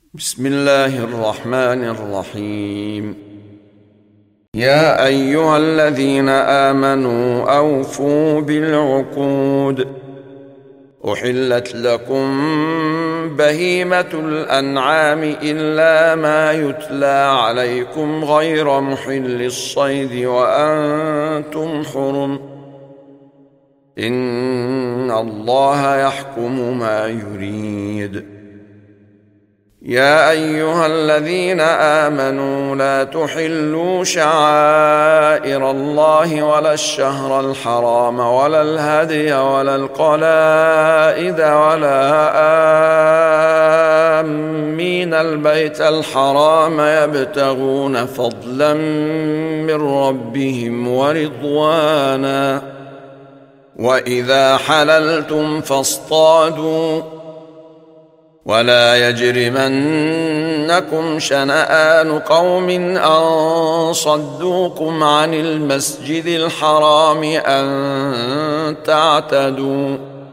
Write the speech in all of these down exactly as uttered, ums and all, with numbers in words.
بسم الله الرحمن الرحيم. يا أيها الذين آمنوا أوفوا بالعقود. أحلت لكم بهيمة الأنعام إلا ما يتلى عليكم غير محل الصيد وأنتم حرم. إن الله يحكم ما يريد. يا أيها الذين آمنوا لا تحلوا شعائر الله ولا الشهر الحرام ولا الهدي ولا القلائد ولا آمين البيت الحرام يبتغون فضلا من ربهم ورضوانا. وإذا حللتم فاصطادوا ولا يجرمنكم شنآن قوم أن صدوكم عن المسجد الحرام أن تعتدوا.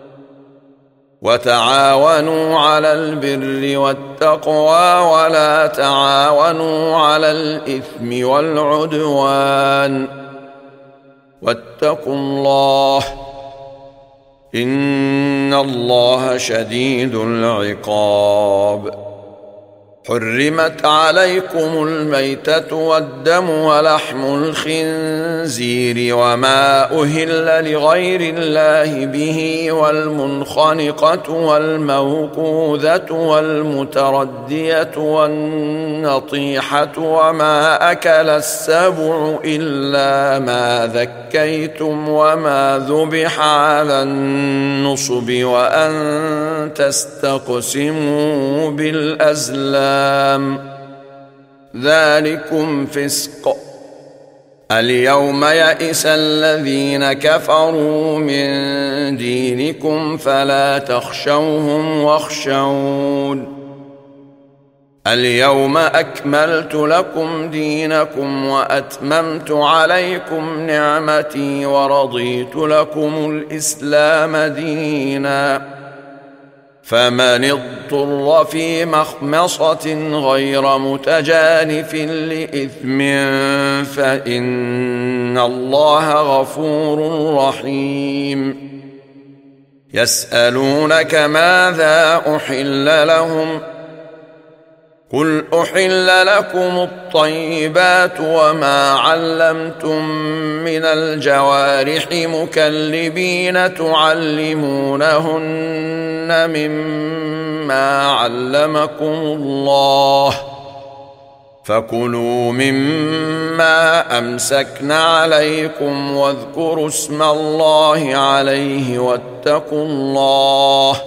وتعاونوا على البر والتقوى ولا تعاونوا على الإثم والعدوان. واتقوا الله إن الله شديد العقاب. حرمت عليكم الميتة والدم ولحم الخنزير وما أهل لغير الله به والمنخنقة والموقوذة والمتردية والنطيحة وما أكل السبع إلا ما ذكيتم وما ذبح على النصب وأن تستقسموا بالأزلام. ذلكم فسق. اليوم يئس الذين كفروا من دينكم فلا تخشوهم واخشون. اليوم أكملت لكم دينكم وأتممت عليكم نعمتي ورضيت لكم الإسلام دينا. فمن اضطر في مخمصة غير متجانف لإثم فإن الله غفور رحيم. يسألونك ماذا أحل لهم قل أحل لكم الطيبات وما علمتم من الجوارح مكلبين تعلمونهن مما علمكم الله فكلوا مما أمسكن عليكم واذكروا اسم الله عليه واتقوا الله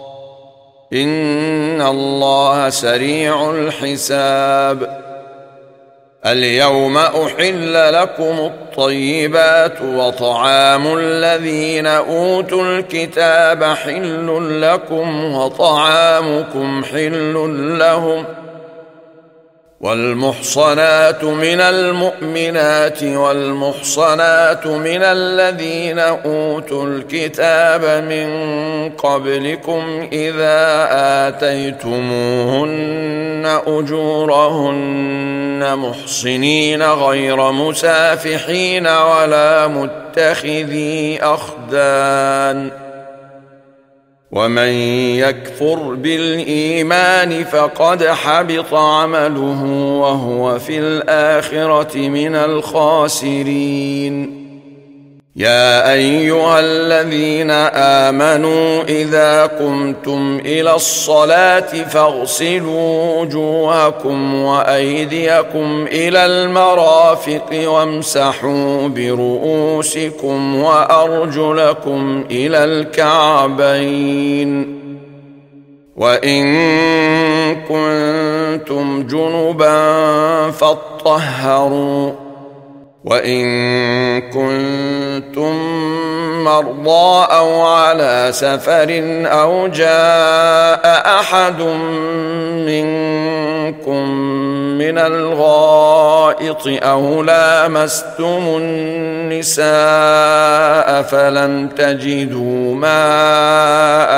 إن الله سريع الحساب. اليوم أحل لكم الطيبات وطعام الذين أوتوا الكتاب حل لكم وطعامكم حل لهم. والمحصنات من المؤمنات والمحصنات من الذين أوتوا الكتاب من قبلكم إذا آتيتموهن أجورهن محصنين غير مسافحين ولا متخذي أخدان. ومن يكفر بالإيمان فقد حبط عمله وهو في الآخرة من الخاسرين. يا أيها الذين آمنوا إذا قمتم إلى الصلاة فاغسلوا وجوهكم وأيديكم إلى المرافق وامسحوا برؤوسكم وأرجلكم إلى الكعبين. وإن كنتم جنبا فاطهروا. وإن كنتم مرضى أو على سفر أو جاء أحد منكم من الغائط المرابط أو لامستم النساء فلم تجدوا ماء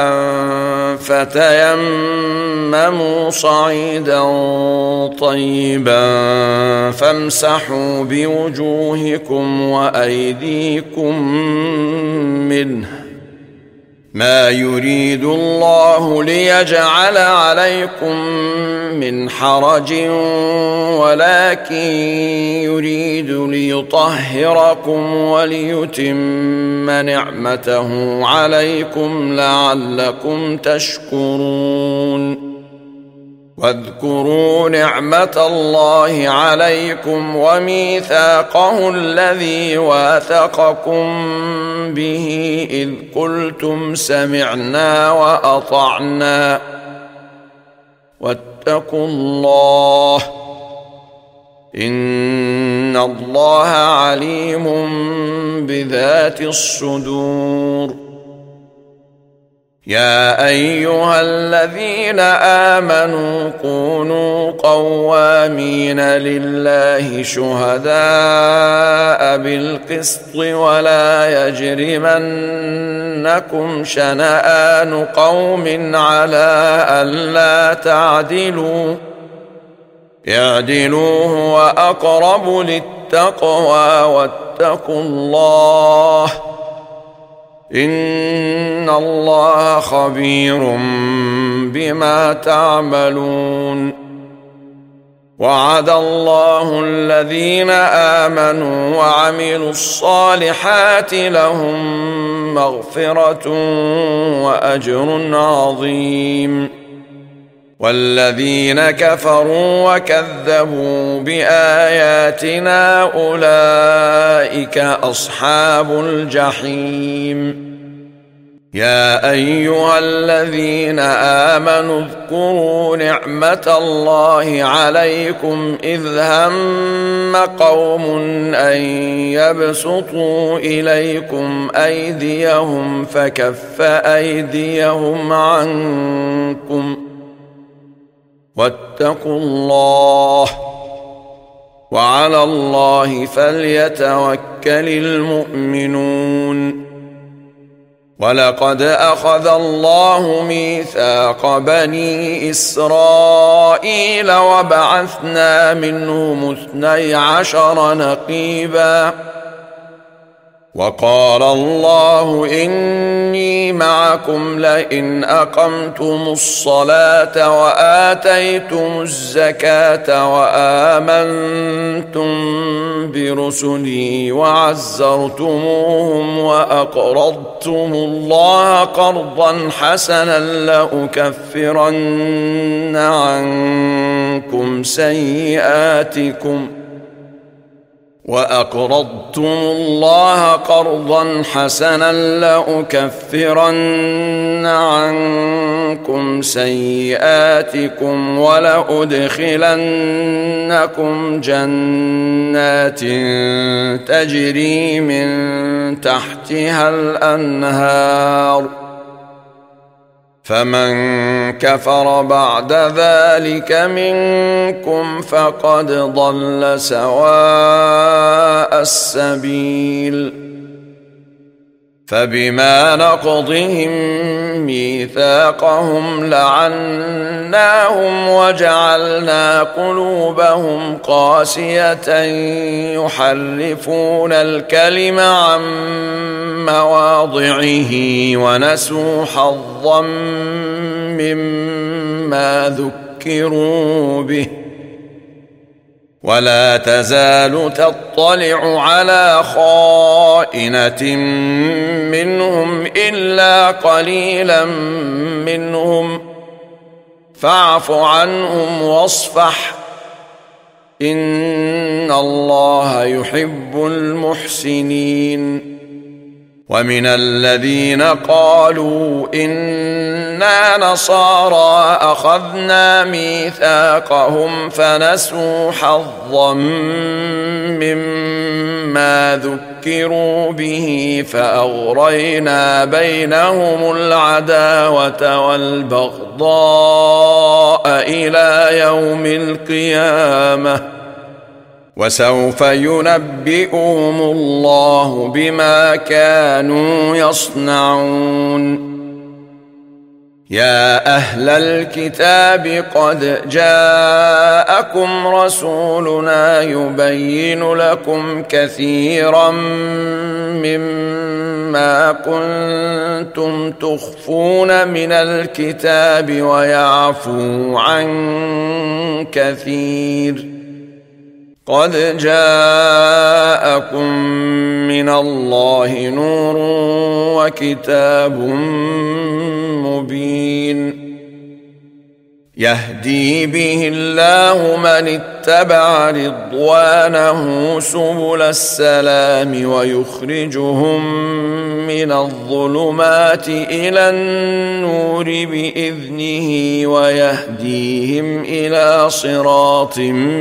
فتيمموا صعيدا طيبا فامسحوا بوجوهكم وأيديكم منه ما يريد الله ليجعل عليكم من حرج ولكن يريد ليطهركم وليتم نعمته عليكم لعلكم تشكرون واذكروا نعمة الله عليكم وميثاقه الذي واثقكم به إذ قلتم سمعنا وأطعنا واتقوا الله إن الله عليم بذات الصدور يا أيها الذين آمنوا كونوا قوامين لله شهداء بالقسط ولا يجرمنكم شنآن قوم على ألا تعدلوا اعدلوا هو أقرب للتقوى واتقوا الله إن الله خبير بما تعملون وعد الله الذين آمنوا وعملوا الصالحات لهم مغفرة وأجر عظيم والذين كفروا وكذبوا بآياتنا أولئك أصحاب الجحيم يا أيها الذين آمنوا اذكروا نعمة الله عليكم إذ هم قوم أن يبسطوا إليكم أيديهم فكف أيديهم عنكم واتقوا الله وعلى الله فليتوكل المؤمنون ولقد أخذ الله ميثاق بني إسرائيل وبعثنا منهم اثني عشر نقيبا وقال الله إني معكم لئن أقمتم الصلاة وآتيتم الزكاة وآمنتم برسلي وعزرتموهم وأقرضتم الله قرضا حسنا لأكفرن عنكم سيئاتكم وأقرضتم الله قرضا حسنا لأكفرن عنكم سيئاتكم ولأدخلنكم جنات تجري من تحتها الأنهار فمن كفر بعد ذلك منكم فقد ضل سواء السبيل فبما نقضهم ميثاقهم لعناهم وجعلنا قلوبهم قاسية يحرفون الكلم عن مواضعه ونسوا حظا مما ذكروا به ولا تزال تطلع على خائنة منهم إلا قليلا منهم فاعف عنهم واصفح إن الله يحب المحسنين ومن الذين قالوا إنا نصارى أخذنا ميثاقهم فنسوا حظا مما ذكروا به فأغرينا بينهم العداوة والبغضاء إلى يوم القيامة وسوف ينبئهم الله بما كانوا يصنعون. يا أهل الكتاب قد جاءكم رسولنا يبين لكم كثيرا مما كنتم تخفون من الكتاب ويعفو عن كثير. قد جاءكم من الله نور وكتاب مبين يهدي به الله من اتبع رضوانه سبل السلام ويخرجهم من الظلمات إلى النور بإذنه ويهديهم إلى صراط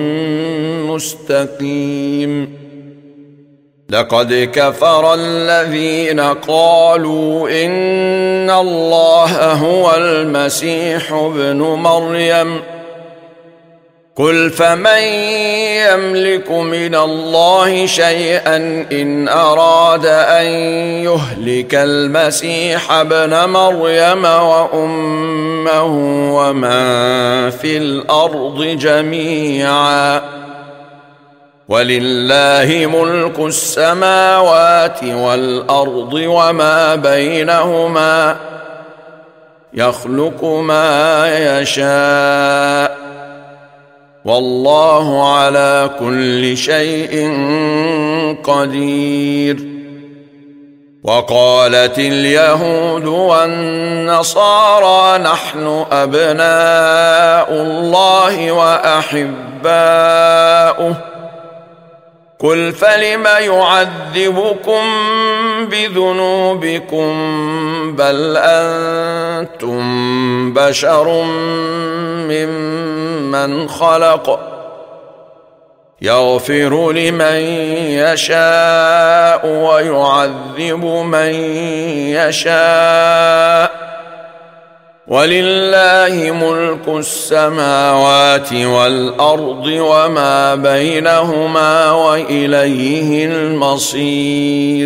مستقيم. لقد كفر الذين قالوا إن الله هو المسيح ابن مريم قل فمن يملك من الله شيئا إن أراد أن يهلك المسيح ابن مريم وأمه ومن في الأرض جميعا ولله ملك السماوات والأرض وما بينهما يخلق ما يشاء والله على كل شيء قدير. وقالت اليهود والنصارى نحن أبناء الله وأحباؤه قل فلم يعذبكم بذنوبكم بل أنتم بشر ممن خلق يغفر لمن يشاء ويعذب من يشاء ولله ملك السماوات والأرض وما بينهما وإليه المصير.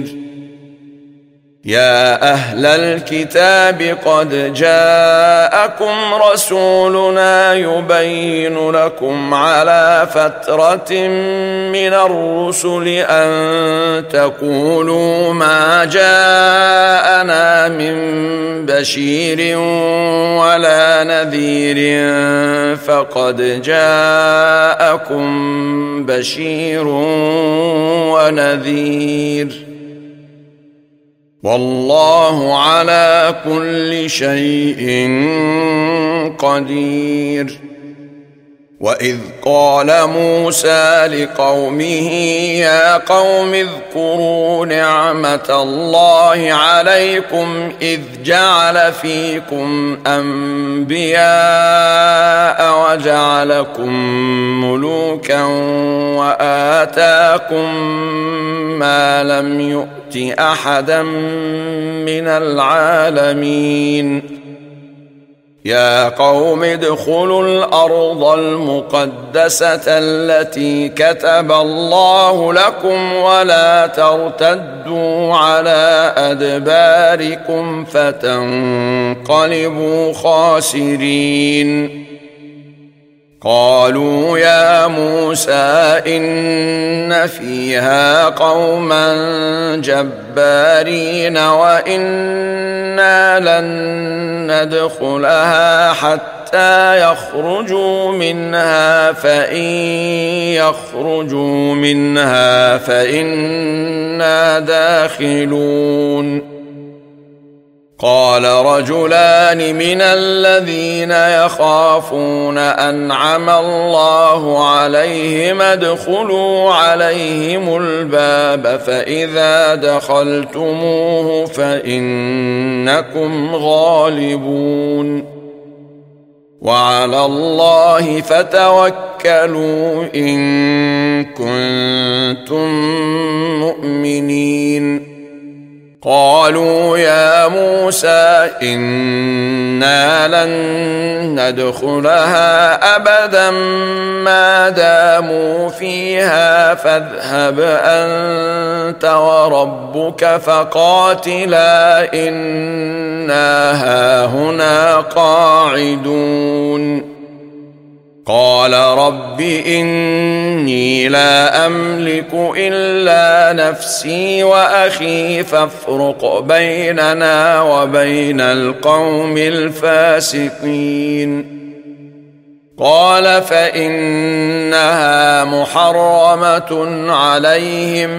يا أهل الكتاب قد جاءكم رسولنا يبين لكم على فترة من الرسل أن تقولوا ما جاءنا من بشير ولا نذير فقد جاءكم بشير ونذير والله على كل شيء قدير. وإذ قال موسى لقومه يا قوم اذكروا نعمة الله عليكم إذ جعل فيكم أنبياء وجعلكم ملوكا وآتاكم ما لم يؤت أحدا من العالمين. يا قوم ادخلوا الأرض المقدسة التي كتب الله لكم ولا ترتدوا على أدباركم فتنقلبوا خاسرين. قالوا يا موسى إن فيها قوما جبارين وإنا لن ندخلها حتى يخرجوا منها فإن يخرجوا منها فإنا داخلون. قال رجلان من الذين يخافون أنعم الله عليهم ادخلوا عليهم الباب فإذا دخلتموه فإنكم غالبون وعلى الله فتوكلوا إن كنتم مؤمنين. قالوا يا موسى إنا لن ندخلها أبدا ما داموا داموا فيها فاذهب أنت وربك فقاتلا إنا هاهنا قاعدون قال رب إني لا أملك إلا نفسي وأخي فافرق بيننا وبين القوم الفاسقين قال فإنها محرمة عليهم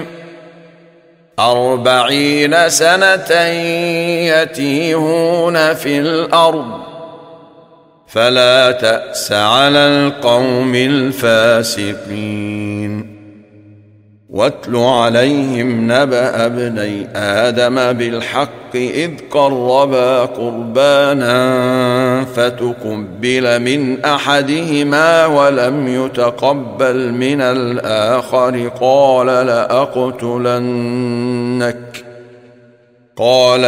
أربعين سنة يتيهون في الأرض فلا تأس على القوم الفاسقين واتل عليهم نبأ ابني آدم بالحق إذ قربا قربانا فتقبل من أحدهما ولم يتقبل من الآخر قال لأقتلنك قال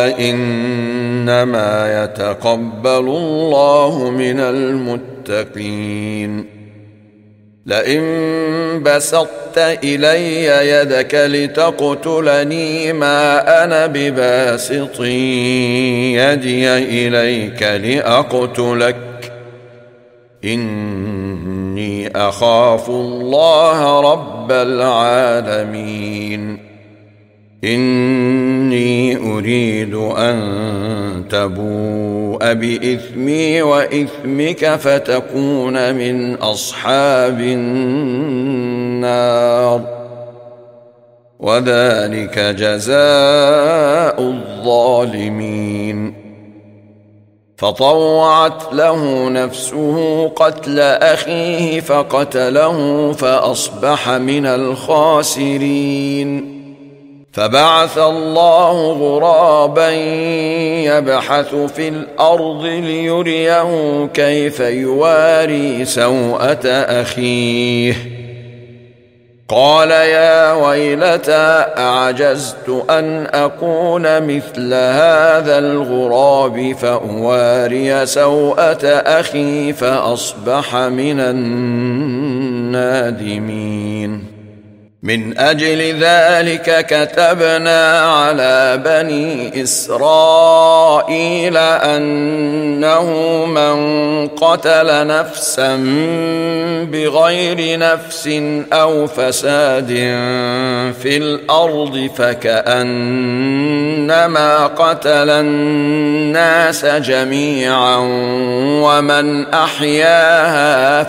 إنما يتقبل الله من المتقين لئن بسطت إلي يدك لتقتلني ما أنا بباسط يدي إليك لأقتلك إني أخاف الله رب العالمين إني أريد أن تبوء بإثمي وإثمك فتكون من أصحاب النار وذلك جزاء الظالمين فطوعت له نفسه قتل أخيه فقتله فأصبح من الخاسرين فبعث الله غرابا يبحث في الأرض ليريه كيف يواري سوءة أخيه قال يا ويلتى أعجزت أن أكون مثل هذا الغراب فأواري سوءة أخي فأصبح من النادمين من أجل ذلك كتبنا على بني إسرائيل أنه من قتل نفسا بغير نفس أو فساد في الأرض فكأنما قتل الناس جميعا ومن أحياها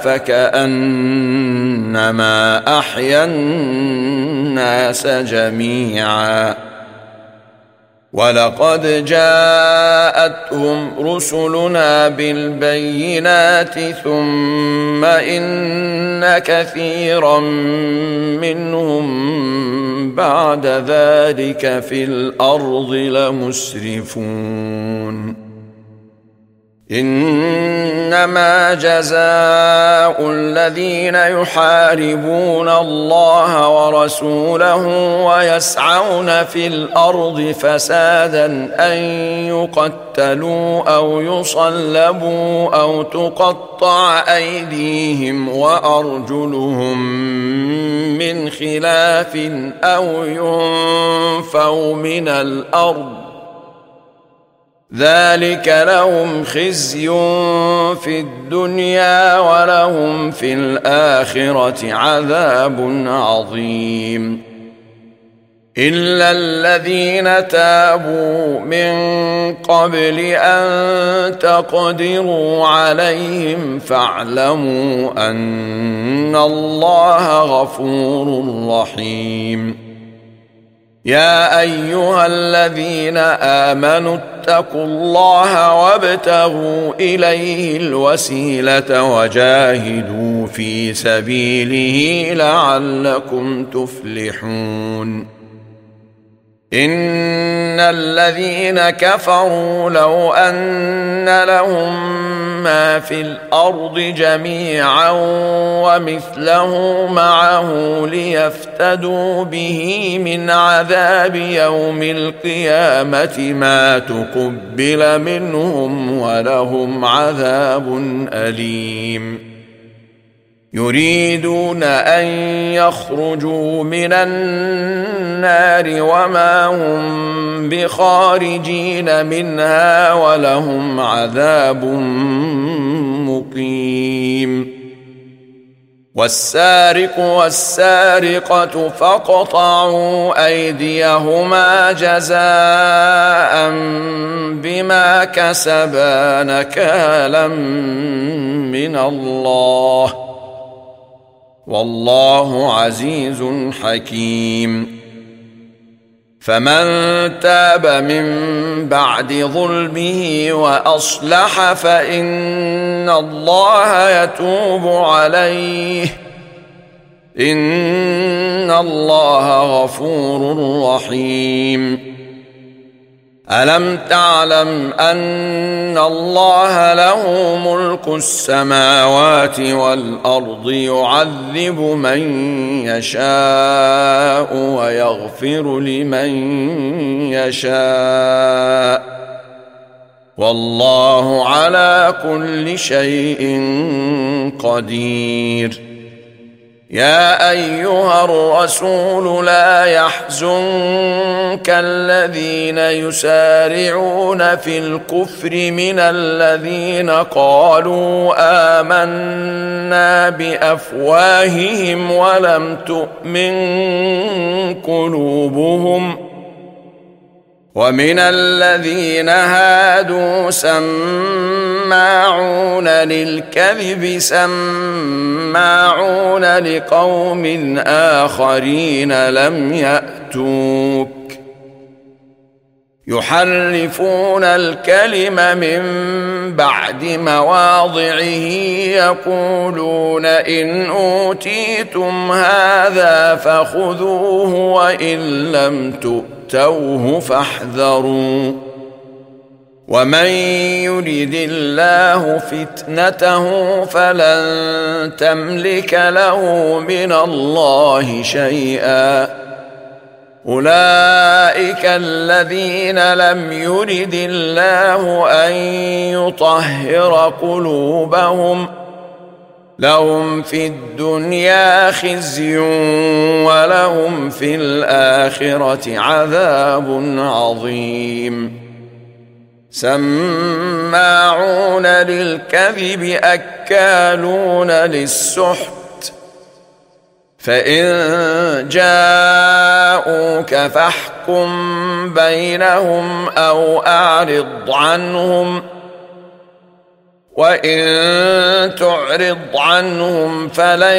فكأنما أحيا الناس جميعا ولقد جاءتهم رسلنا بالبينات ثم إن كثيرا منهم بعد ذلك في الأرض لمسرفون إنما جزاء الذين يحاربون الله ورسوله ويسعون في الأرض فسادا أن يقتلوا أو يصلبوا أو تقطع أيديهم وأرجلهم من خلاف أو ينفوا من الأرض ذلك لهم خزي في الدنيا ولهم في الآخرة عذاب عظيم إلا الذين تابوا من قبل أن تقدروا عليهم فاعلموا أن الله غفور رحيم يا أيها الذين آمنوا اتقوا الله وابتغوا إليه الوسيلة وجاهدوا في سبيله لعلكم تفلحون إن الذين كفروا لو أن لهم ما في الأرض جميعا ومثله معه ليفتدوا به من عذاب يوم القيامة ما تقبل منهم ولهم عذاب أليم يريدون أن يخرجوا من النار وما هم بخارجين منها ولهم عذاب مقيم. والسارق والسارقة فاقطعوا أيديهما جزاء بما كسبا نكالا من الله والله عزيز حكيم. فمن تاب من بعد ظلمه وأصلح فإن الله يتوب عليه إن الله غفور رحيم. ألم تعلم أن الله له ملك السماوات والأرض يعذب من يشاء ويغفر لمن يشاء والله على كل شيء قدير. يا أيها الرسول لا يحزنك الذين يسارعون في الكفر من الذين قالوا آمنا بأفواههم ولم تؤمن قلوبهم ومن الذين هادوا سماعون للكذب سماعون لقوم آخرين لم يأتوك يحرفون الكلم من بعد مواضعه يقولون إن أوتيتم هذا فخذوه وإن لم تؤتوه فاحذروا ومن يرد الله فتنته فلن تملك له من الله شيئا أولئك الذين لم يرد الله أن يطهر قلوبهم لهم في الدنيا خزي ولهم في الآخرة عذاب عظيم. سماعون للكذب أكالون للسحت فإن جاءوك فاحكم بينهم أو أعرض عنهم وإن تعرض عنهم فلن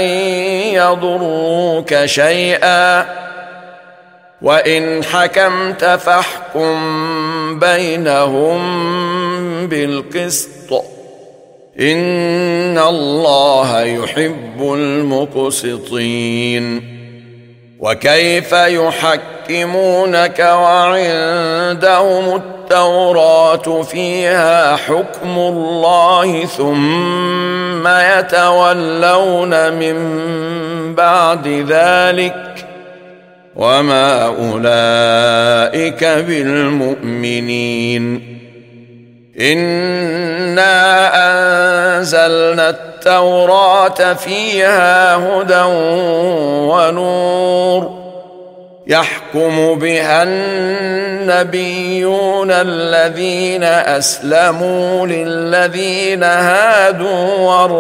يضروك شيئا وإن حكمت فاحكم بينهم بالقسط إن الله يحب المقسطين. وكيف يحكمونك وعندهم التوراة فيها حكم الله ثم يتولون من بعد ذلك وما أولئك بالمؤمنين. إنا أنزلنا التوراة فيها هدى ونور يحكم بها النبيون الذين أسلموا للذين هادوا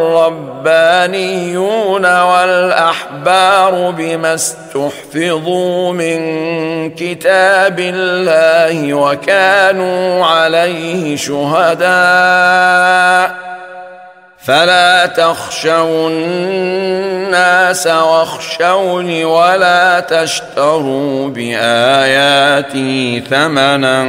والربانيون والأحبار بما استحفظوا من كتاب الله وكانوا عليه شهداء فلا تخشوا الناس واخشوني ولا تشتروا بآياتي ثمنا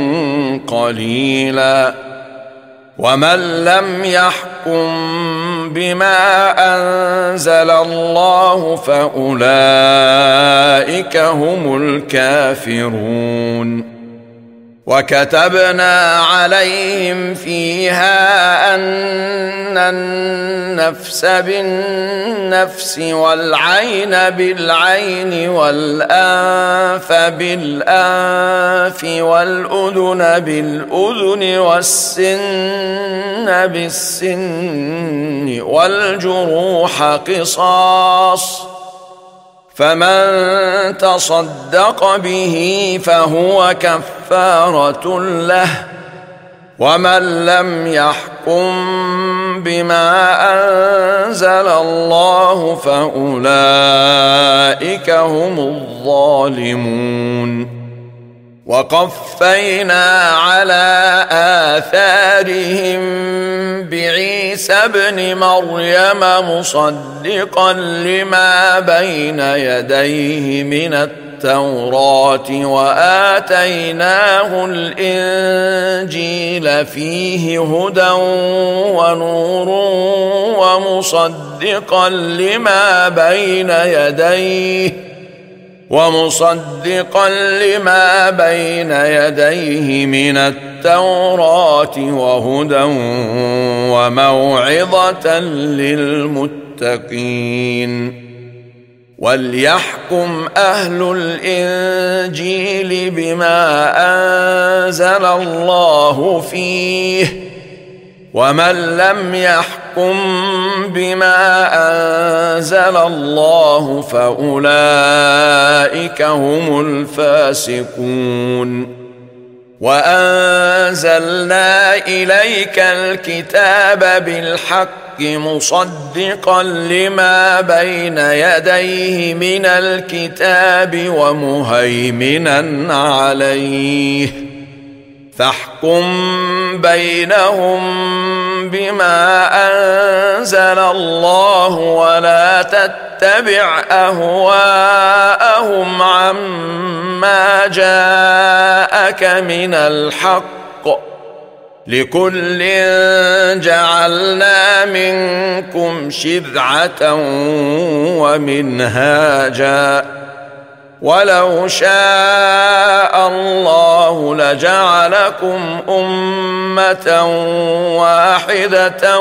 قليلا ومن لم يحكم بما أنزل الله فأولئك هم الكافرون. وكتبنا عليهم فيها أن النفس بالنفس والعين بالعين والأنف بالأنف والأذن بالأذن والسن بالسن والجروح قصاص، فمن تصدق به فهو كفارة له، ومن لم يحكم بما أنزل الله فأولئك هم الظالمون. وقفينا على آثارهم بعيسى ابن مريم مصدقا لما بين يديه من التوراة وآتيناه الإنجيل فيه هدى ونور ومصدقا لما بين يديه ومصدقا لما بين يديه من التوراة وهدى وموعظة للمتقين. وليحكم أهل الإنجيل بما أنزل الله فيه، ومن لم يحكم بما أنزل الله فأولئك هم الفاسقون. وأنزلنا إليك الكتاب بالحق مصدقا لما بين يديه من الكتاب ومهيمنا عليه، فاحكم بينهم بما أنزل الله ولا تتبع أهواءهم عما جاءك من الحق، لكل جعلنا منكم شرعة ومنهاجا، ولو شاء الله لجعلكم أمة واحدة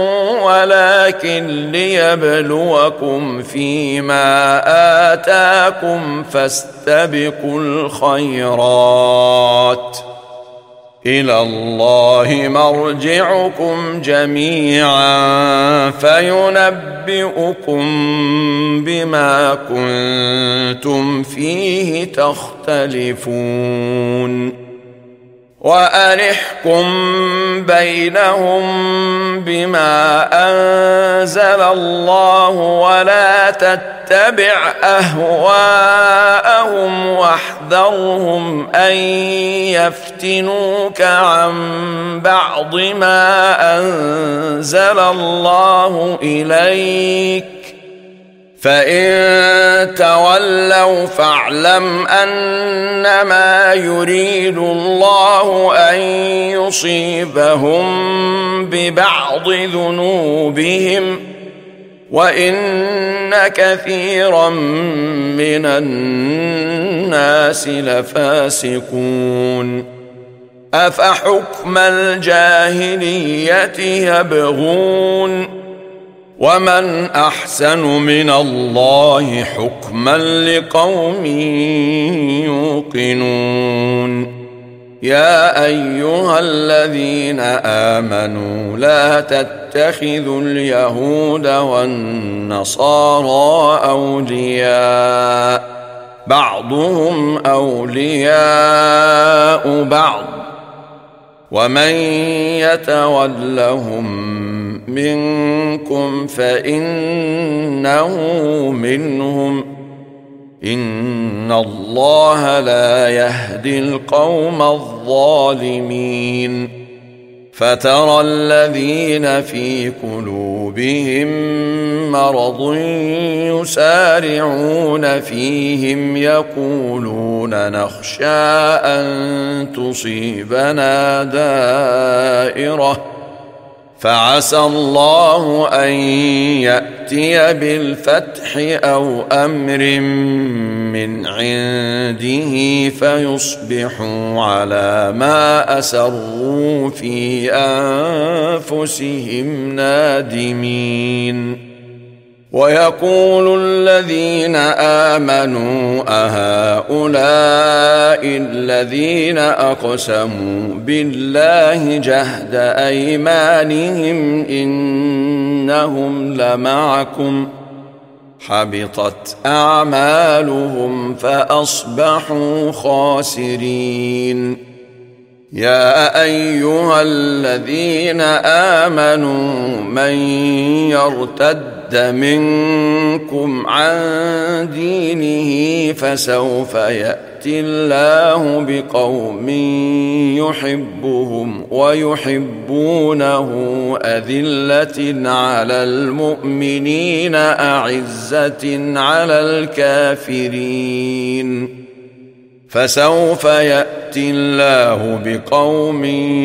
ولكن ليبلوكم فيما آتاكم فاستبقوا الخيرات، إلى الله مرجعكم جميعا فينبئكم بما كنتم فيه تختلفون. وأنحكم بينهم بما أنزل الله ولا تتبع أهواءهم واحذرهم أن يفتنوك عن بعض ما أنزل الله إليك، فإن تولوا فاعلم أنما يريد الله أن يصيبهم ببعض ذنوبهم، وإن كثيرا من الناس لفاسقون. أفحكم الجاهلية يبغون، ومن أحسن من الله حكما لقوم يوقنون. يا أيها الذين آمنوا لا تتخذوا اليهود والنصارى أولياء، بعضهم أولياء بعض، ومن يتولهم منكم فإنه منهم، إن الله لا يهدي القوم الظالمين. فترى الذين في قلوبهم مرض يسارعون فيهم يقولون نخشى أن تصيبنا دائرة فعسى الله أن يأتي بالفتح أو أمر من عنده فيصبحوا على ما أسروا في أنفسهم نادمين. ويقول الذين آمنوا أهؤلاء الذين أقسموا بالله جهد أيمانهم إنهم لمعكم حبطت أعمالهم فأصبحوا خاسرين. يا أيها الذين آمنوا من يرتد منكم عن دينه فسوف يأتي الله بقوم يحبهم ويحبونه أذلة على المؤمنين أعزة على الكافرين. فسوف يأتي الله بقوم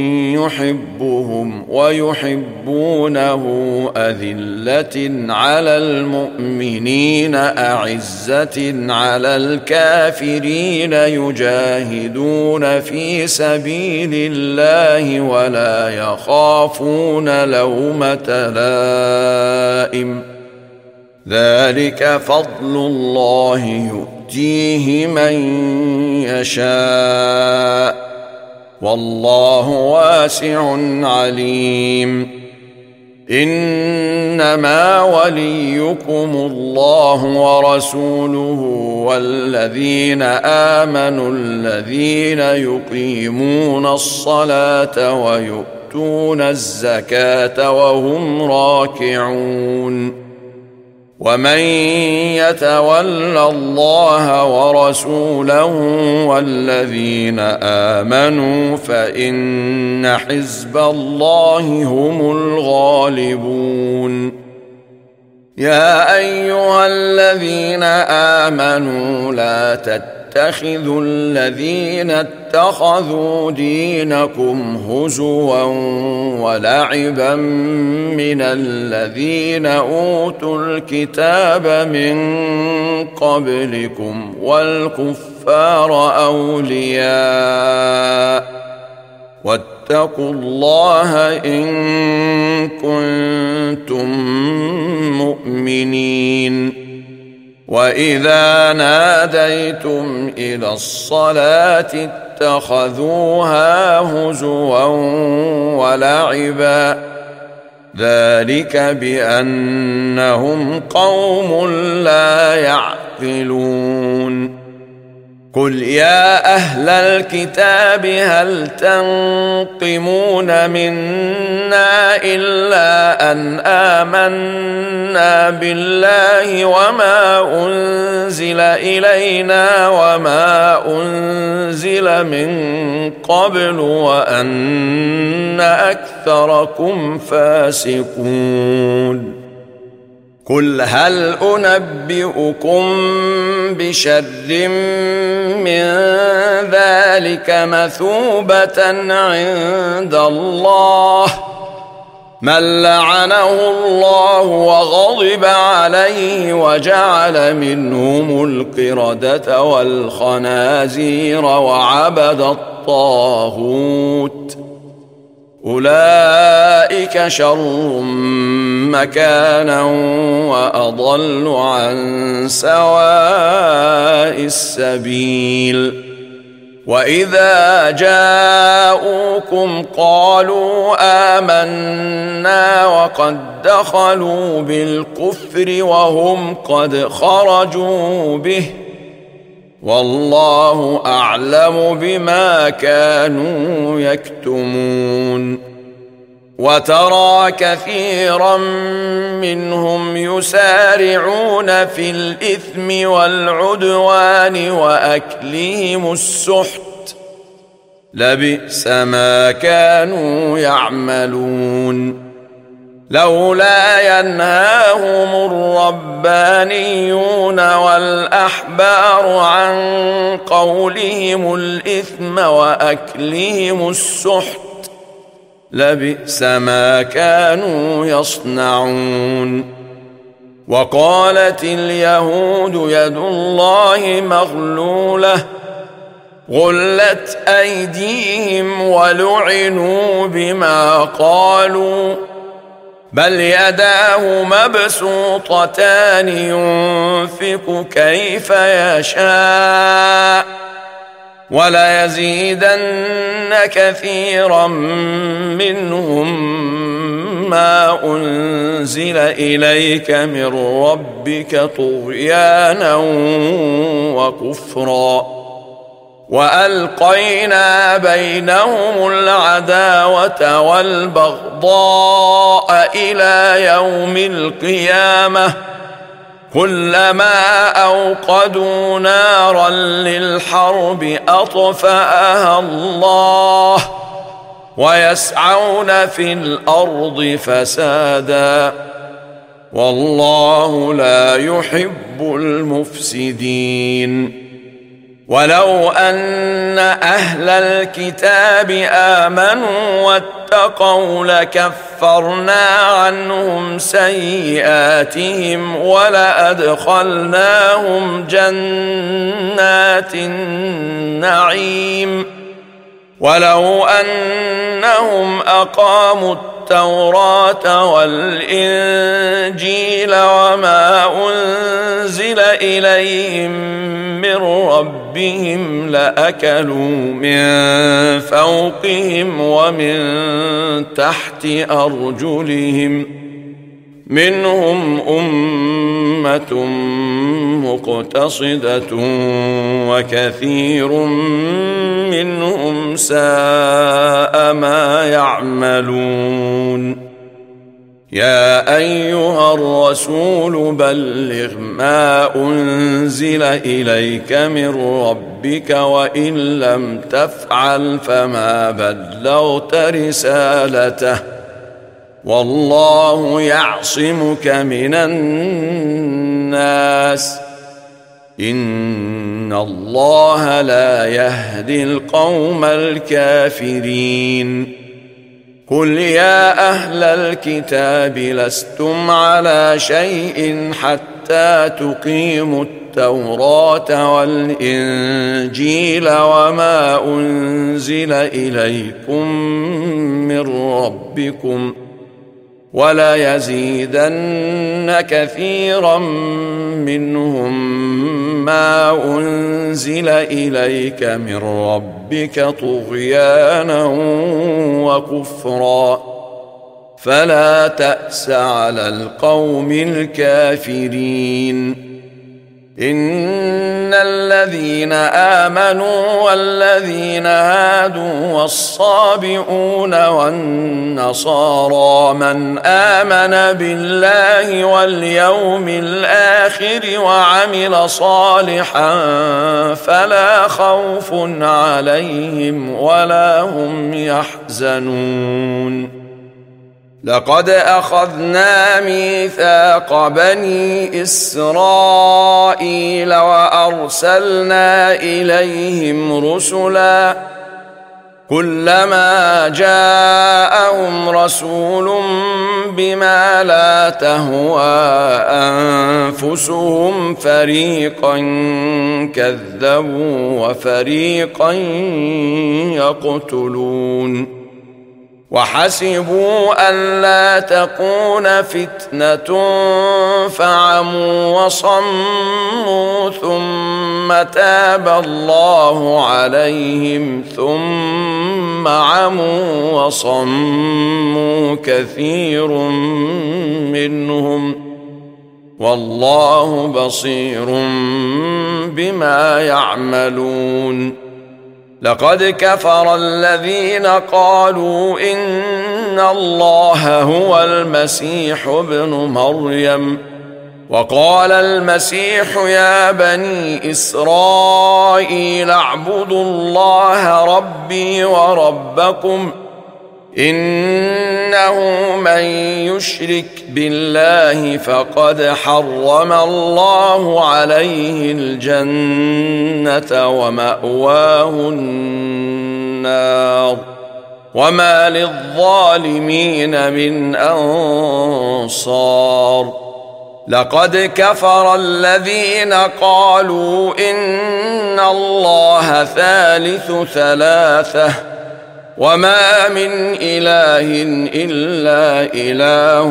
يحبهم ويحبونه أذلة على المؤمنين أعزة على الكافرين يجاهدون في سبيل الله ولا يخافون لومة لائم. ذلك فضل الله يؤتيه من يشاء والله واسع عليم. إنما وليكم الله ورسوله والذين آمنوا الذين يقيمون الصلاة ويؤتون الزكاة وهم راكعون. ومن يتول الله ورسوله والذين آمنوا فإن حزب الله هم الغالبون. يا أيها الذين آمنوا لا تتخذوا الذين اتخذوا دينكم هزوا ولعبا من الذين أوتوا الكتاب من قبلكم والكفار أولياء واتقوا الله إن كنتم مؤمنين. وإذا ناديتم إلى الصلاة اتخذوها هزوا ولعبا ذلك بأنهم قوم لا يعقلون. قل يا أهل الكتاب هل تنقمون منا إلا أن آمنا بالله وما أنزل إلينا وما أنزل من قبل وأن أكثركم فاسقون. قل هل أنبئكم بشر من ذلك مثوبة عند الله من لعنه الله وغضب عليه وجعل منهم القردة والخنازير وعبد الطاغوت أولئك شر مكانا وأضل عن سواء السبيل. وإذا جاءوكم قالوا آمنا وقد دخلوا بالكفر وهم قد خرجوا به والله أعلم بما كانوا يكتمون. وترى كثيرا منهم يسارعون في الإثم والعدوان وأكلهم السحت لبئس ما كانوا يعملون. لولا ينهاهم الربانيون والأحبار عن قولهم الإثم وأكلهم السحت لبئس ما كانوا يصنعون. وقالت اليهود يد الله مغلولة غلت أيديهم ولعنوا بما قالوا بل يداه مبسوطتان ينفق كيف يشاء وليزيدن كثيرا منهم ما أنزل إليك من ربك طغيانا وكفرا وألقينا بينهم العداوة والبغضاء إلى يوم القيامة كلما أوقدوا نارا للحرب أطفأها الله ويسعون في الأرض فسادا والله لا يحب المفسدين. ولو أن أهل الكتاب آمنوا واتقوا لكفرنا عنهم سيئاتهم ولأدخلناهم جنات النعيم ولو أنهم أقاموا التوراة والإنجيل وما أنزل إليهم من ربهم لأكلوا من فوقهم ومن تحت أرجلهم منهم أمة مقتصدة وكثير منهم ساء ما يعملون. يا أيها الرسول بلغ ما أنزل إليك من ربك وإن لم تفعل فما بلغت رسالته والله يعصمك من الناس إن الله لا يهدي القوم الكافرين. قل يا أهل الكتاب لستم على شيء حتى تقيموا التوراة والإنجيل وما أنزل إليكم من ربكم ولا يزيدن كثيرا منهم ما أنزل إليك من ربك طغيانا وكفرا فلا تأس على القوم الكافرين. إن الذين آمنوا والذين هادوا والصابئون والنصارى من آمن بالله واليوم الآخر وعمل صالحا فلا خوف عليهم ولا هم يحزنون. لقد أخذنا ميثاق بني إسرائيل وأرسلنا إليهم رسلا كلما جاءهم رسول بما لا تهوى أنفسهم فريقا كذبوا وفريقا يقتلون. وحسبوا ألا تكون فتنة فعموا وصموا ثم تاب الله عليهم ثم عموا وصموا كثير منهم والله بصير بما يعملون. لقد كفر الذين قالوا إن الله هو المسيح ابن مريم وقال المسيح يا بني إسرائيل اعبدوا الله ربي وربكم إنه من يشرك بالله فقد حرم الله عليه الجنة ومأواه النار وما للظالمين من أنصار لقد كفر الذين قالوا إن الله ثالث ثلاثة وما من إله إلا إله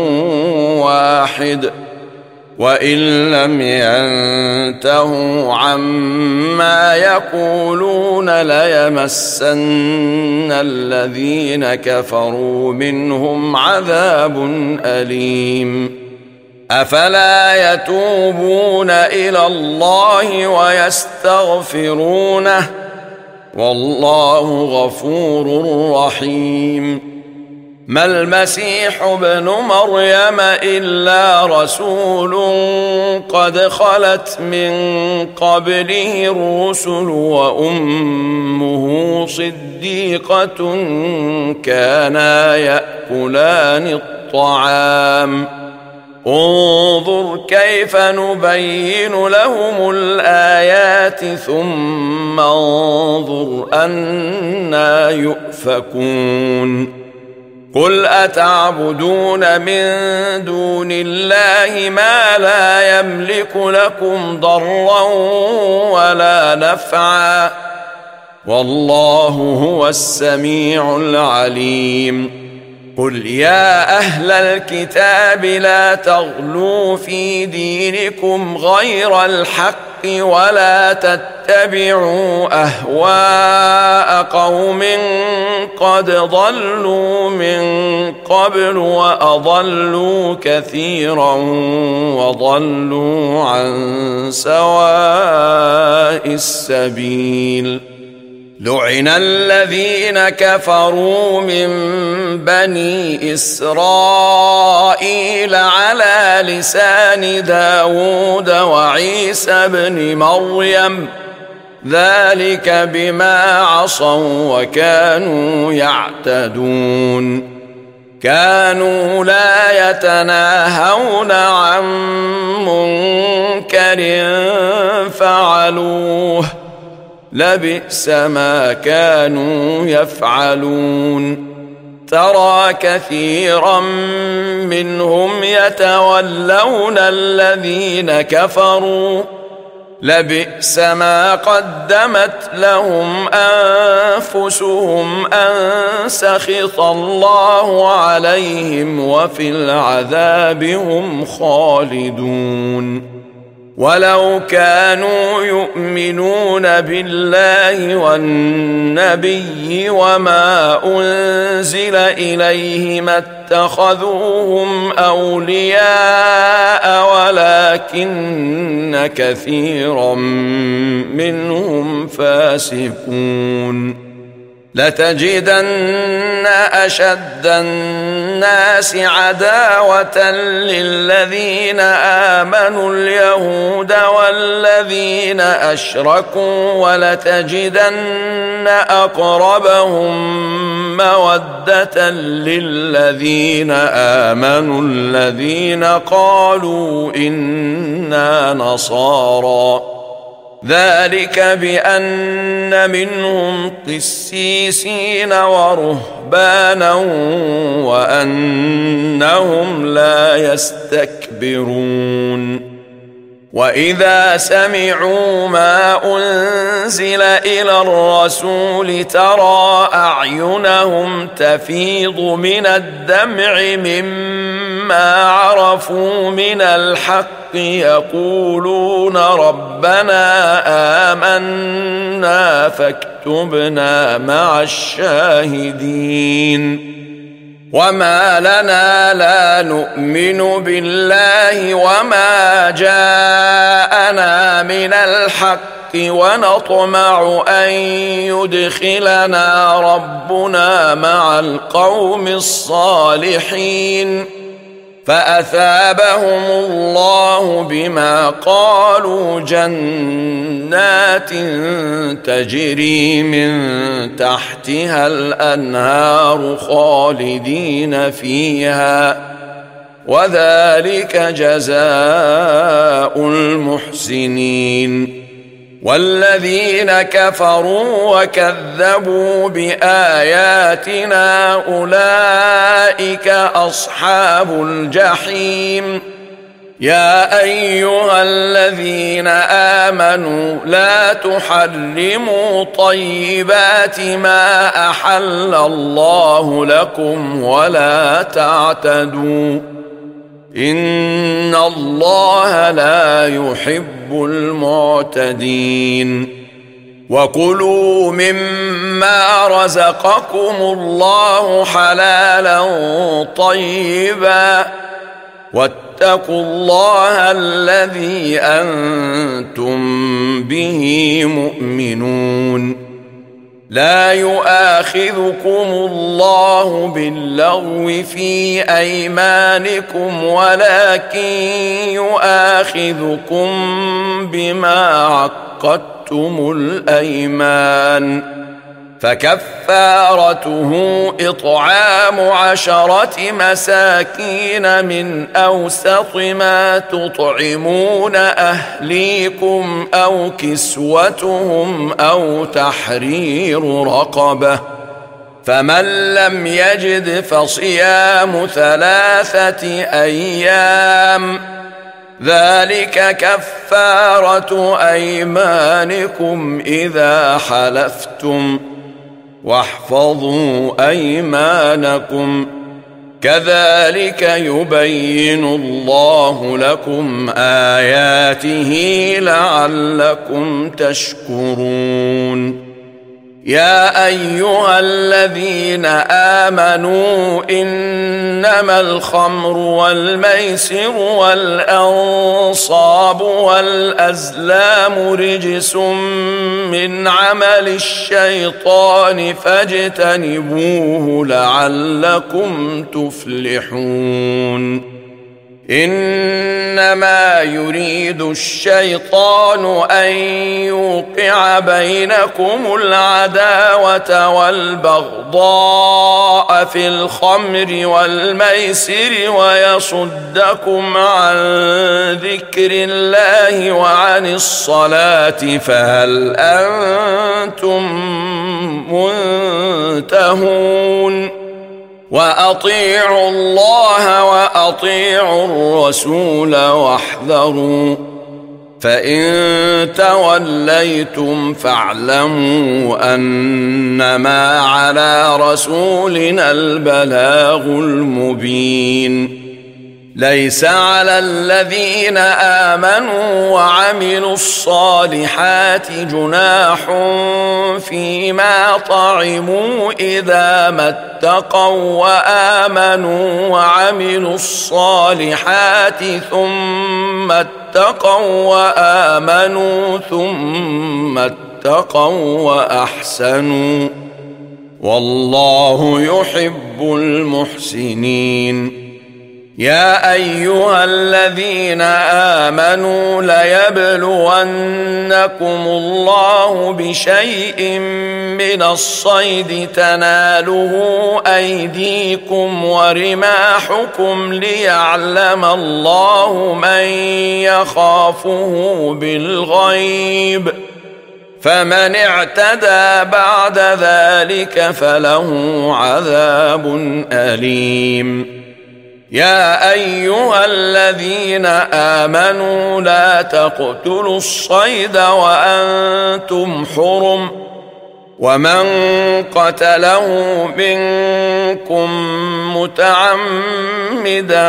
واحد وإن لم ينتهوا عما يقولون ليمسن الذين كفروا منهم عذاب أليم أفلا يتوبون إلى الله ويستغفرونه والله غفور رحيم ما المسيح ابن مريم إلا رسول قد خلت من قبله الرسل وأمه صديقة كانا يأكلان الطعام انظر كيف نبين لهم الآيات ثم انظر أنى يؤفكون قل أتعبدون من دون الله ما لا يملك لكم ضرا ولا نفعا والله هو السميع العليم قل يا أهل الكتاب لا تغلوا في دينكم غير الحق ولا تتبعوا أهواء قوم قد ضلوا من قبل وأضلوا كثيرا وضلوا عن سواء السبيل لعن الذين كفروا من بني إسرائيل على لسان داود وعيسى بن مريم ذلك بما عصوا وكانوا يعتدون كانوا لا يتناهون عن منكر فعلوه لبئس ما كانوا يفعلون ترى كثيرا منهم يتولون الذين كفروا لبئس ما قدمت لهم أنفسهم أن سخط الله عليهم وفي العذاب هم خالدون ولو كانوا يؤمنون بالله والنبي وما أنزل إليه ما اتخذوهم أولياء ولكن كثيرا منهم فاسقون لتجدن أشد الناس عداوة للذين آمنوا اليهود والذين أشركوا ولتجدن أقربهم مودة للذين آمنوا الذين قالوا إنا نصارى ذلك بأن منهم قسيسين ورهبانا وأنهم لا يستكبرون وإذا سمعوا ما أنزل إلى الرسول ترى أعينهم تفيض من الدمع مما عرفوا من الحق يقولون ربنا آمنا فاكتبنا مع الشاهدين وما لنا لا نؤمن بالله وما جاءنا من الحق ونطمع أن يدخلنا ربنا مع القوم الصالحين فأثابهم الله بما قالوا جنات تجري من تحتها الأنهار خالدين فيها وذلك جزاء المحسنين والذين كفروا وكذبوا بآياتنا أولئك أصحاب الجحيم. يا أيها الذين آمنوا لا تحرموا طيبات ما أحل الله لكم ولا تعتدوا إن الله لا يحب المعتدين. وكلوا مما رزقكم الله حلالا طيبا واتقوا الله الذي أنتم به مؤمنون. لا يؤاخذكم الله باللغو في أيمانكم ولكن يؤاخذكم بما عقدتم الأيمان، فكفارته إطعام عشرة مساكين من أوسط ما تطعمون أهليكم أو كسوتهم أو تحرير رقبة، فمن لم يجد فصيام ثلاثة أيام، ذلك كفارة أيمانكم إذا حلفتم، واحفظوا أيمانكم، كذلك يبين الله لكم آياته لعلكم تشكرون. يا أيها الذين آمنوا إنما الخمر والميسر والأنصاب والأزلام رجس من عمل الشيطان فاجتنبوه لعلكم تفلحون. إنما يريد الشيطان أن يوقع بينكم العداوة والبغضاء في الخمر والميسر ويصدكم عن ذكر الله وعن الصلاة فهل أنتم منتهون؟ وأطيعوا الله وأطيعوا الرسول واحذروا، فإن توليتم فاعلموا أنما على رسولنا البلاغ المبين. ليس على الذين آمنوا وعملوا الصالحات جناح فيما طعموا إذا ما اتقوا وآمنوا وعملوا الصالحات ثم اتقوا وآمنوا ثم اتقوا وأحسنوا، والله يحب المحسنين. يا أيها الذين آمنوا ليبلونكم الله بشيء من الصيد تناله أيديكم ورماحكم ليعلم الله من يخافه بالغيب، فمن اعتدى بعد ذلك فله عذاب أليم. يا أيها الذين آمنوا لا تقتلوا الصيد وأنتم حرم، ومن قتله منكم متعمدا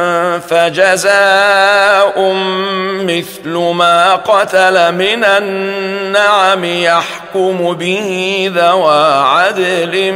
فجزاء مثل ما قتل من النعم يحكم به ذوى عدل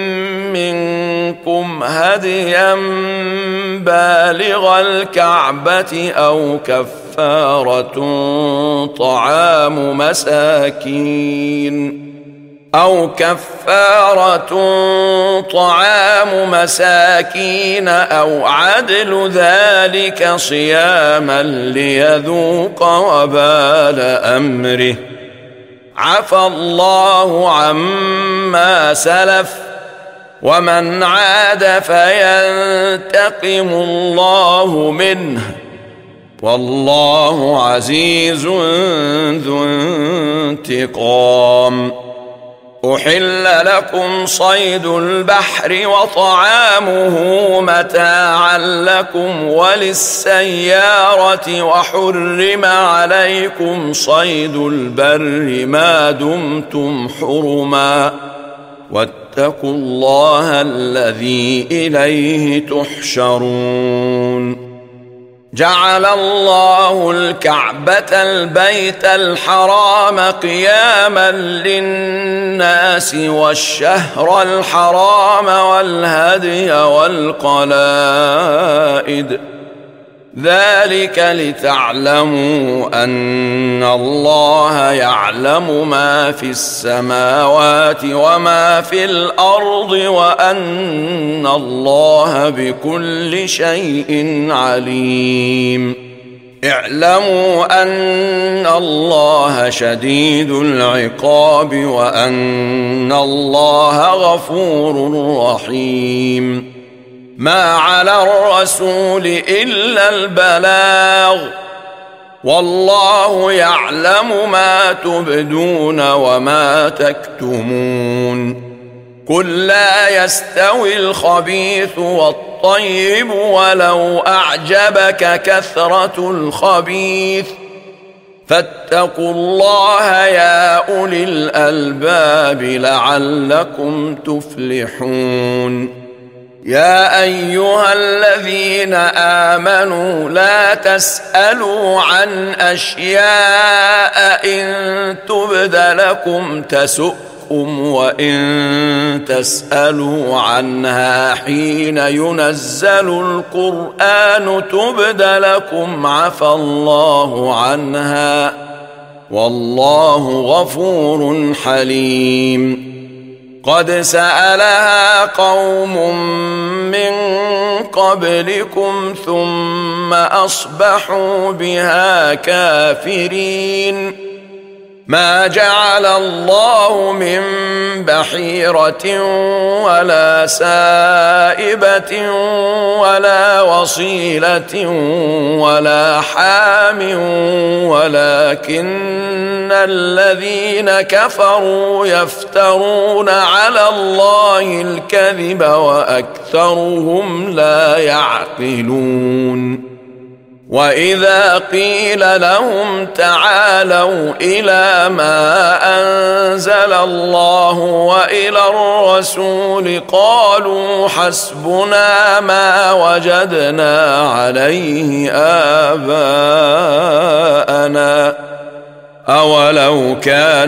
منكم هديا بالغ الكعبة أو كفارة طعام مساكين أو كفارة طعام مساكين أو عدل ذلك صياما ليذوق وبال أمره، عفى الله عما سلف، ومن عاد فينتقم الله منه، والله عزيز ذو انتقام. أحل لكم صيد البحر وطعامه متاعا لكم وللسيارة، وحرم عليكم صيد البر ما دمتم حرما، واتقوا الله الذي إليه تحشرون. جعل الله الكعبة البيت الحرام قياما للناس والشهر الحرام والهدي والقلائد، ذلك لتعلموا أن الله يعلم ما في السماوات وما في الأرض، وأن الله بكل شيء عليم. اعلموا أن الله شديد العقاب، وأن الله غفور رحيم. ما على الرسول إلا البلاغ، والله يعلم ما تبدون وما تكتمون. قل لا يستوي الخبيث والطيب ولو أعجبك كثرة الخبيث، فاتقوا الله يا أولي الألباب لعلكم تفلحون. يا أيها الذين آمنوا لا تسألوا عن أشياء إن تبد لكم تسؤكم، وإن تسألوا عنها حين ينزل القرآن تبد لكم عفى الله عنها، والله غفور حليم. قد سألها قوم من قبلكم ثم أصبحوا بها كافرين. ما جعل الله من بحيرة ولا سائبة ولا وصيلة ولا حام، ولكن الذين كفروا يفترون على الله الكذب وأكثرهم لا يعقلون. وإذا قيل لهم تعالوا إلى ما أنزل الله وإلى الرسول قالوا حسبنا ما وجدنا عليه آباءنا، أولو كان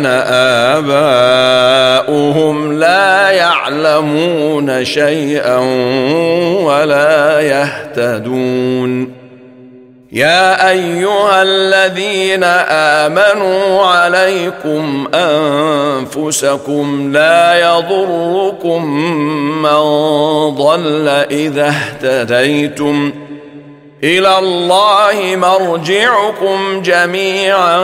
آباؤهم لا يعلمون شيئا ولا يهتدون. يا أيها الذين آمنوا عليكم أنفسكم لا يضركم من ضل إذا اهتديتم، إلى الله مرجعكم جميعا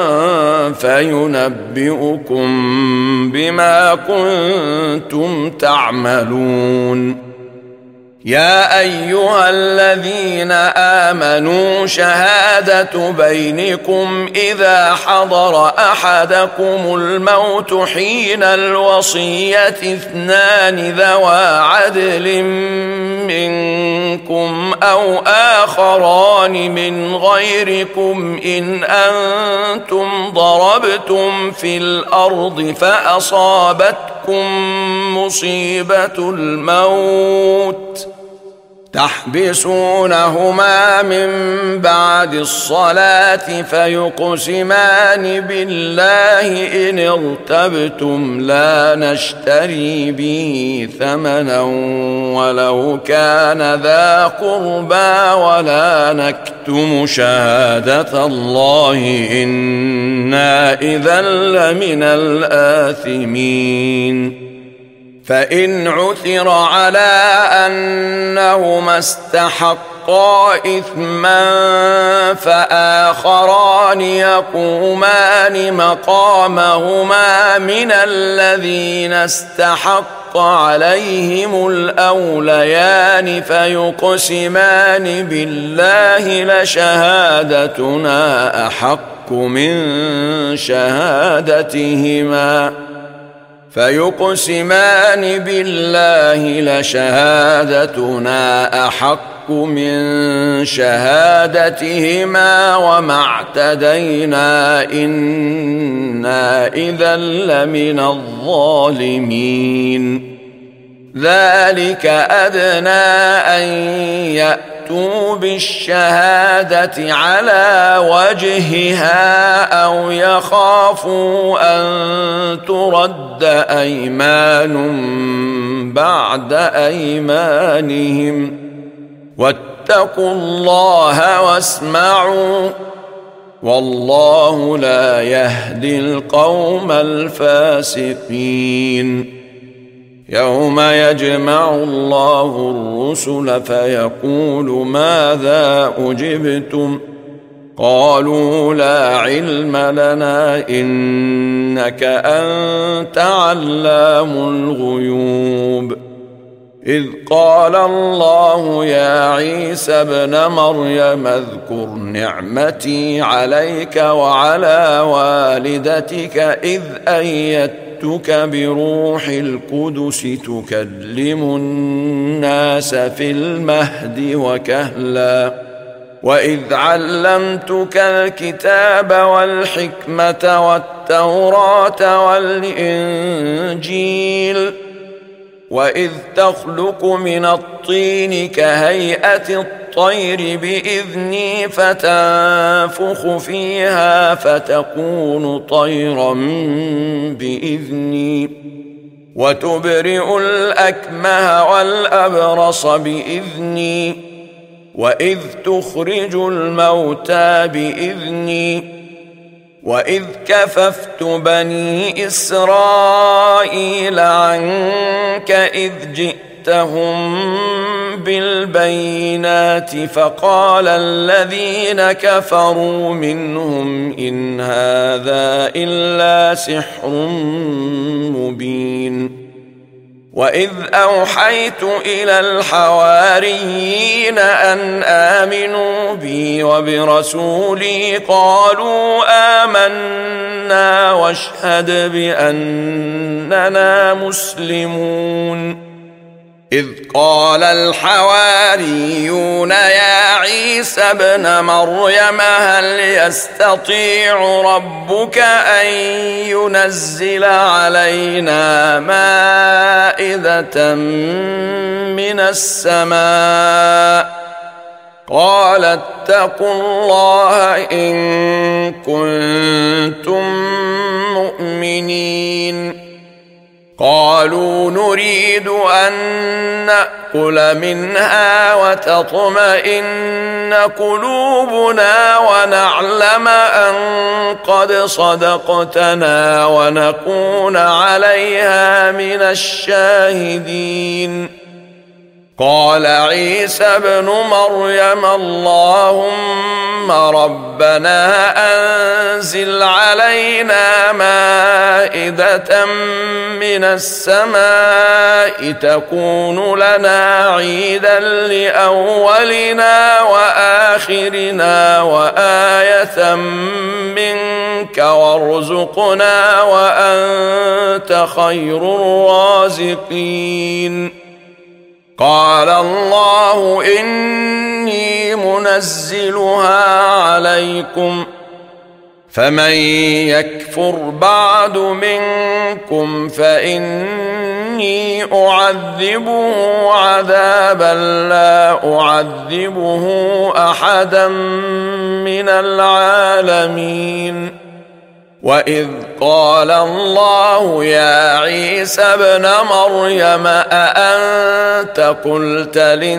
فينبئكم بما كنتم تعملون. يا أيها الذين آمنوا شهادة بينكم إذا حضر أحدكم الموت حين الوصية اثنان ذوى عدل منكم أو آخران من غيركم إن أنتم ضربتم في الأرض فأصابتكم مصيبة الموت تحبسونهما من بعد الصلاة فيقسمان بالله إن ارتبتم لا نشتري به ثمنا ولو كان ذا قربى ولا نكتم شهادة الله إنا إذا لمن الآثمين. فإن عثر على أنهما استحقا إثما فآخران يقومان مقامهما من الذين استحق حق عليهم الأوليان فيقسمان بالله لشهادتنا أحق من شهادتهما فيقسمان بالله لشهادتنا أحق من شهادتهما وما اعتدينا إنا إذا لمن الظالمين ذلك أدنى أن يأتوا بالشهادة على وجهها أو يخافوا أن ترد أيمان بعد أيمانهم واتقوا الله واسمعوا والله لا يهدي القوم الفاسقين يوم يجمع الله الرسل فيقول ماذا أجبتم قالوا لا علم لنا إنك أنت علام الغيوب إذ قال الله يا عيسى ابن مريم اذكر نعمتي عليك وعلى والدتك إذ أيدتك بروح القدس تكلم الناس في المهد وكهلا وإذ علمتك الكتاب والحكمة والتوراة والإنجيل وإذ تخلق من الطين كهيئة الطير بإذني فتنفخ فيها فتكون طيرا بإذني وتبرئ الأكمه والأبرص بإذني وإذ تخرج الموتى بإذني وإذ كففت بني إسرائيل عنك إذ جئتهم بالبينات فقال الذين كفروا منهم إن هذا إلا سحر مبين وإذ أوحيت إلى الحواريين أن آمنوا بي وبرسولي قالوا آمنا واشهد بأننا مسلمون إذ قال الحواريون يا عيسى ابن مريم هل يستطيع ربك أن ينزل علينا مائدة من السماء قال اتقوا الله إن كنتم مؤمنين قالوا نريد أن نأكل منها وتطمئن قلوبنا ونعلم أن قد صدقتنا ونكون عليها من الشاهدين قال عيسى ابن مريم اللهم ربنا أنزل علينا مائدة من السماء تكون لنا عيدا لأولنا وآخرنا وآية منك وارزقنا وأنت خير الرازقين قال الله إني منزلها عليكم فمن يكفر بعد منكم فإني أعذبه عذابا لا أعذبه أحدا من العالمين وإذ قال الله يا عيسى ابن مريم أأنت قلت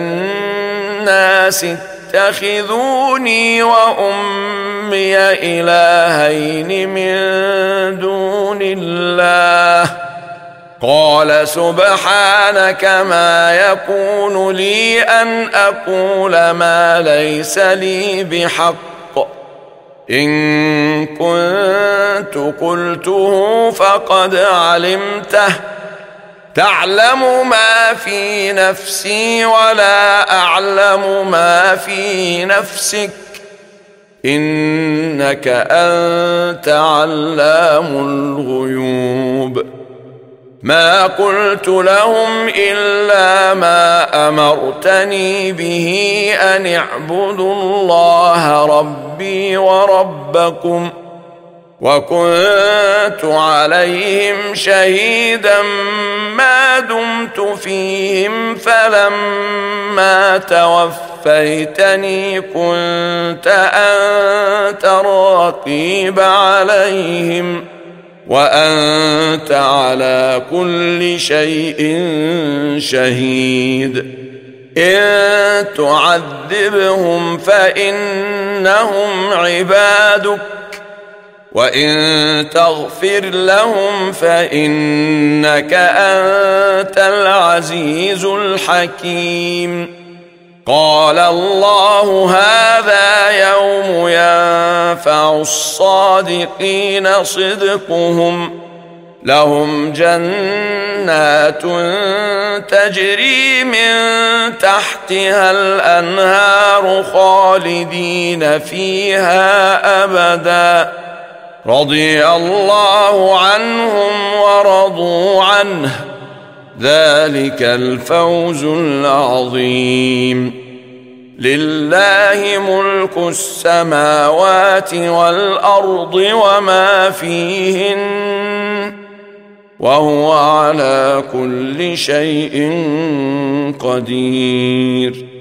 للناس اتخذوني وأمي إلهين من دون الله قال سبحانك ما يكون لي أن أقول ما ليس لي بحق إن كنت قلته فقد علمته تعلم ما في نفسي ولا أعلم ما في نفسك إنك أنت علام الغيوب ما قلت لهم إلا ما أمرتني به أن اعبدوا الله ربي وربكم وكنت عليهم شهيدا ما دمت فيهم فلما توفيتني كنت أنت الرقيب عليهم وأنت على كل شيء شهيد إن تعذبهم فإنهم عبادك وإن تغفر لهم فإنك أنت العزيز الحكيم قال الله هذا يوم ينفع الصادقين صدقهم لهم جنات تجري من تحتها الأنهار خالدين فيها أبدا رضي الله عنهم ورضوا عنه ذلك الفوز العظيم لله ملك السماوات والأرض وما فيهن وهو على كل شيء قدير